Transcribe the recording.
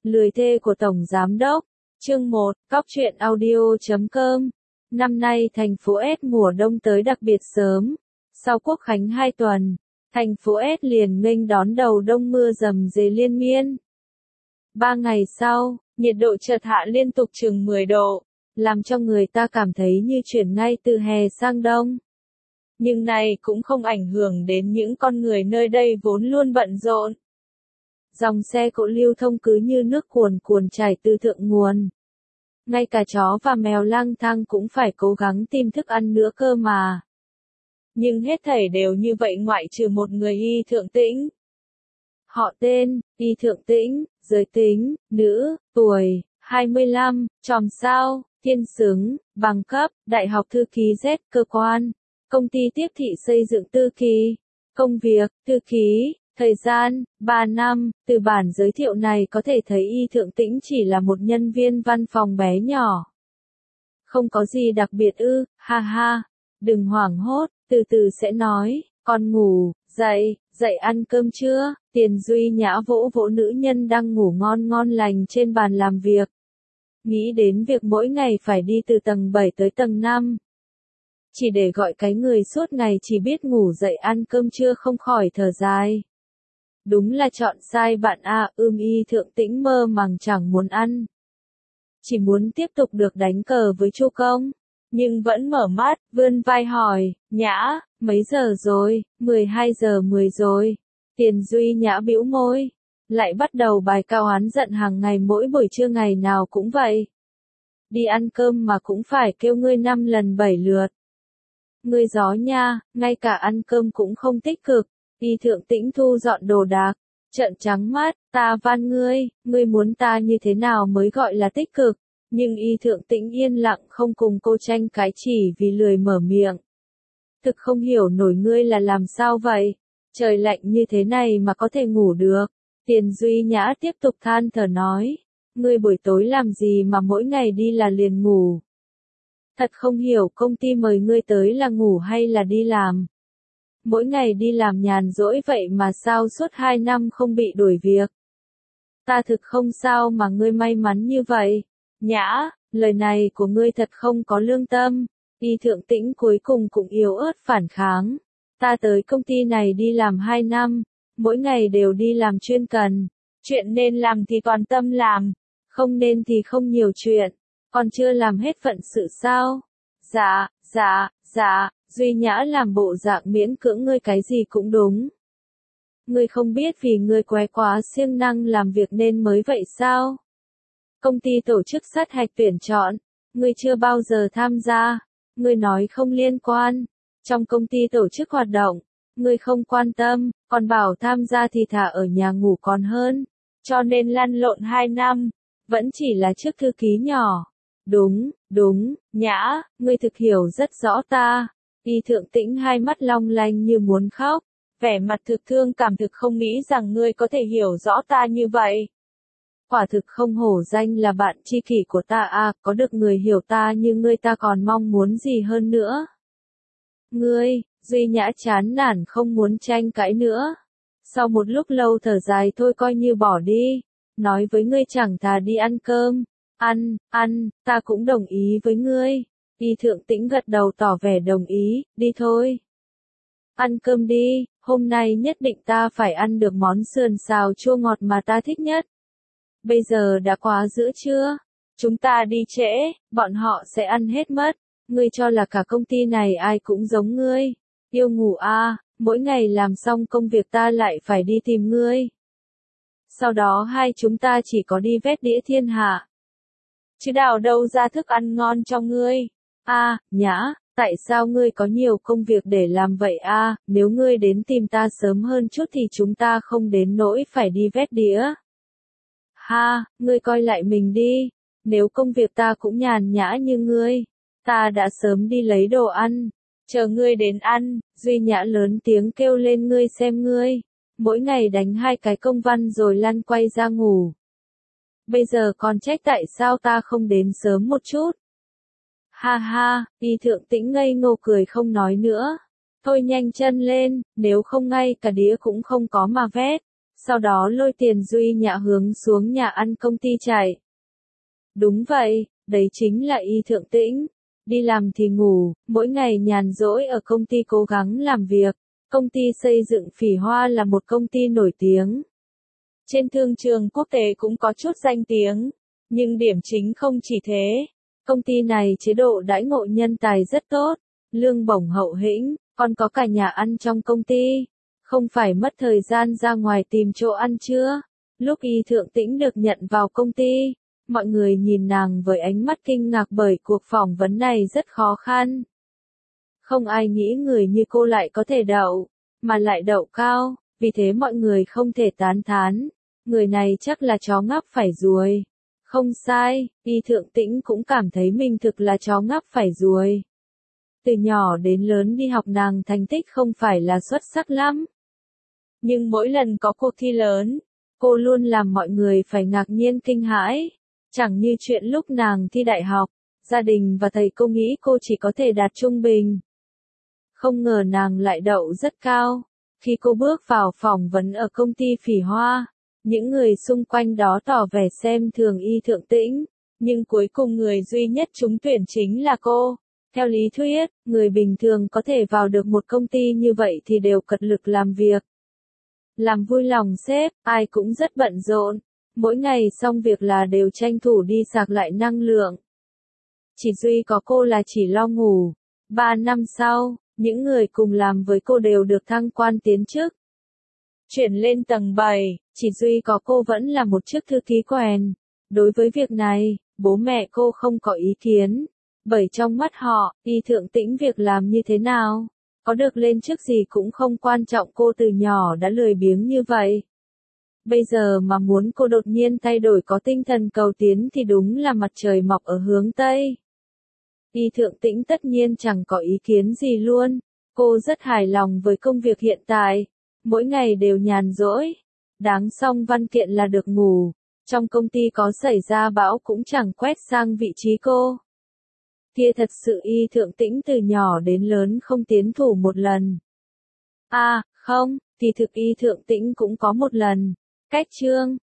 Lười thê của Tổng Giám Đốc. Chương 1, Cóc truyện audio.com. Năm nay thành phố S mùa đông tới đặc biệt sớm. Sau Quốc khánh 2 tuần, thành phố S liền nghênh đón đầu đông mưa rầm rề liên miên. 3 ngày sau, nhiệt độ chợt hạ liên tục chừng 10 độ, làm cho người ta cảm thấy như chuyển ngay từ hè sang đông. Nhưng này cũng không ảnh hưởng đến những con người nơi đây vốn luôn bận rộn. Dòng xe cộ lưu thông cứ như nước cuồn cuồn chảy từ thượng nguồn. Ngay cả chó và mèo lang thang cũng phải cố gắng tìm thức ăn nữa cơ mà. Nhưng hết thảy đều như vậy ngoại trừ một người Y Thượng Tĩnh. Họ tên, Y Thượng Tĩnh, giới tính, nữ, tuổi, 25, chòm sao, thiên xứng, bằng cấp, đại học thư ký Z, cơ quan, công ty tiếp thị xây dựng tư kỳ, công việc, thư ký, thời gian, 3 năm, từ bản giới thiệu này có thể thấy Y Thượng Tĩnh chỉ là một nhân viên văn phòng bé nhỏ. Không có gì đặc biệt ư, ha ha, đừng hoảng hốt, từ từ sẽ nói, con ngủ, dậy ăn cơm chưa, Tiền Duy Nhã vỗ vỗ nữ nhân đang ngủ ngon ngon lành trên bàn làm việc. Nghĩ đến việc mỗi ngày phải đi từ tầng 7 tới tầng 5. Chỉ để gọi cái người suốt ngày chỉ biết ngủ dậy ăn cơm trưa không khỏi thở dài. Đúng là chọn sai bạn à, Y Thượng Tĩnh mơ màng chẳng muốn ăn. Chỉ muốn tiếp tục được đánh cờ với Chu Công, nhưng vẫn mở mắt, vươn vai hỏi, Nhã, mấy giờ rồi, 12 giờ 10 rồi. Tiền Duy Nhã bĩu môi, lại bắt đầu bài cao oán giận hàng ngày mỗi buổi trưa ngày nào cũng vậy. Đi ăn cơm mà cũng phải kêu ngươi 5 lần 7 lượt. Ngươi gió nha, ngay cả ăn cơm cũng không tích cực. Y Thượng Tĩnh thu dọn đồ đạc, trợn trắng mắt, ta van ngươi muốn ta như thế nào mới gọi là tích cực, nhưng Y Thượng Tĩnh yên lặng không cùng cô tranh cãi chỉ vì lười mở miệng. Thực không hiểu nổi ngươi là làm sao vậy, trời lạnh như thế này mà có thể ngủ được. Tiền Duy Nhã tiếp tục than thở nói, ngươi buổi tối làm gì mà mỗi ngày đi là liền ngủ. Thật không hiểu công ty mời ngươi tới là ngủ hay là đi làm. Mỗi ngày đi làm nhàn rỗi vậy mà sao suốt 2 năm không bị đuổi việc. Ta thực không sao mà ngươi may mắn như vậy. Nhã, lời này của ngươi thật không có lương tâm. Y Thượng Tĩnh cuối cùng cũng yếu ớt phản kháng. Ta tới công ty này đi làm 2 năm, mỗi ngày đều đi làm chuyên cần. Chuyện nên làm thì toàn tâm làm, không nên thì không nhiều chuyện. Còn chưa làm hết phận sự sao? Dạ. Duy Nhã làm bộ dạng miễn cưỡng ngươi cái gì cũng đúng. Ngươi không biết vì ngươi quá siêng năng làm việc nên mới vậy sao? Công ty tổ chức sát hạch tuyển chọn, ngươi chưa bao giờ tham gia, ngươi nói không liên quan. Trong công ty tổ chức hoạt động, ngươi không quan tâm, còn bảo tham gia thì thà ở nhà ngủ còn hơn. Cho nên lăn lộn 2 năm, vẫn chỉ là chức thư ký nhỏ. Đúng, Nhã, ngươi thực hiểu rất rõ ta. Y Thượng Tĩnh hai mắt long lanh như muốn khóc, vẻ mặt thực thương cảm, thực không nghĩ rằng ngươi có thể hiểu rõ ta như vậy. Quả thực không hổ danh là bạn tri kỷ của ta à, có được người hiểu ta như ngươi ta còn mong muốn gì hơn nữa. Ngươi, Duy Nhã chán nản không muốn tranh cãi nữa. Sau một lúc lâu thở dài thôi coi như bỏ đi, nói với ngươi chẳng thà đi ăn cơm. Ăn, ta cũng đồng ý với ngươi. Y Thượng Tĩnh gật đầu tỏ vẻ đồng ý, đi thôi. Ăn cơm đi, hôm nay nhất định ta phải ăn được món sườn xào chua ngọt mà ta thích nhất. Bây giờ đã quá giữa trưa, chúng ta đi trễ, bọn họ sẽ ăn hết mất. Ngươi cho là cả công ty này ai cũng giống ngươi. Yêu ngủ à, mỗi ngày làm xong công việc ta lại phải đi tìm ngươi. Sau đó hai chúng ta chỉ có đi vét đĩa thiên hạ. Chứ đào đâu ra thức ăn ngon cho ngươi. À, Nhã, tại sao ngươi có nhiều công việc để làm vậy à, nếu ngươi đến tìm ta sớm hơn chút thì chúng ta không đến nỗi phải đi vét đĩa. Ha, ngươi coi lại mình đi, nếu công việc ta cũng nhàn nhã như ngươi, ta đã sớm đi lấy đồ ăn, chờ ngươi đến ăn. Duy Nhã lớn tiếng kêu lên, ngươi xem ngươi, mỗi ngày đánh 2 cái công văn rồi lăn quay ra ngủ. Bây giờ còn trách tại sao ta không đến sớm một chút. Ha, Y Thượng Tĩnh ngây ngô cười không nói nữa. Thôi nhanh chân lên, nếu không ngay cả đĩa cũng không có mà vét. sau đó lôi tiền Duy Nhạ hướng xuống nhà ăn công ty chạy. Đúng vậy, đấy chính là Y Thượng Tĩnh. Đi làm thì ngủ, mỗi ngày nhàn rỗi ở công ty cố gắng làm việc. Công ty xây dựng Phỉ Hoa là một công ty nổi tiếng. Trên thương trường quốc tế cũng có chút danh tiếng. Nhưng điểm chính không chỉ thế. Công ty này chế độ đãi ngộ nhân tài rất tốt, lương bổng hậu hĩnh, còn có cả nhà ăn trong công ty. Không phải mất thời gian ra ngoài tìm chỗ ăn chưa? Lúc Y Thượng Tĩnh được nhận vào công ty, mọi người nhìn nàng với ánh mắt kinh ngạc bởi cuộc phỏng vấn này rất khó khăn. Không ai nghĩ người như cô lại có thể đậu, mà lại đậu cao, vì thế mọi người không thể tán thán. Người này chắc là chó ngáp phải ruồi. Không sai, Y Thượng Tĩnh cũng cảm thấy mình thực là chó ngáp phải ruồi. Từ nhỏ đến lớn đi học nàng thành tích không phải là xuất sắc lắm. Nhưng mỗi lần có cuộc thi lớn, cô luôn làm mọi người phải ngạc nhiên kinh hãi. Chẳng như chuyện lúc nàng thi đại học, gia đình và thầy cô nghĩ cô chỉ có thể đạt trung bình. Không ngờ nàng lại đậu rất cao. Khi cô bước vào phỏng vấn ở công ty Phỉ Hoa, những người xung quanh đó tỏ vẻ xem thường Y Thượng Tĩnh, nhưng cuối cùng người duy nhất trúng tuyển chính là cô. Theo lý thuyết, người bình thường có thể vào được một công ty như vậy thì đều cật lực làm việc. Làm vui lòng sếp, ai cũng rất bận rộn. Mỗi ngày xong việc là đều tranh thủ đi sạc lại năng lượng. Chỉ duy có cô là chỉ lo ngủ. 3 năm sau, những người cùng làm với cô đều được thăng quan tiến chức. Chuyển lên tầng 7, chỉ duy có cô vẫn là một chức thư ký quèn. Đối với việc này, bố mẹ cô không có ý kiến. Bởi trong mắt họ, Y Thượng Tĩnh việc làm như thế nào, có được lên chức gì cũng không quan trọng, cô từ nhỏ đã lười biếng như vậy. Bây giờ mà muốn cô đột nhiên thay đổi có tinh thần cầu tiến thì đúng là mặt trời mọc ở hướng Tây. Y Thượng Tĩnh tất nhiên chẳng có ý kiến gì luôn. Cô rất hài lòng với công việc hiện tại. Mỗi ngày đều nhàn rỗi. Đáng xong văn kiện là được ngủ. Trong công ty có xảy ra bão cũng chẳng quét sang vị trí cô. Kia thật sự Y Thượng Tĩnh từ nhỏ đến lớn không tiến thủ một lần. À, không, thì thực Y Thượng Tĩnh cũng có một lần. Cách chương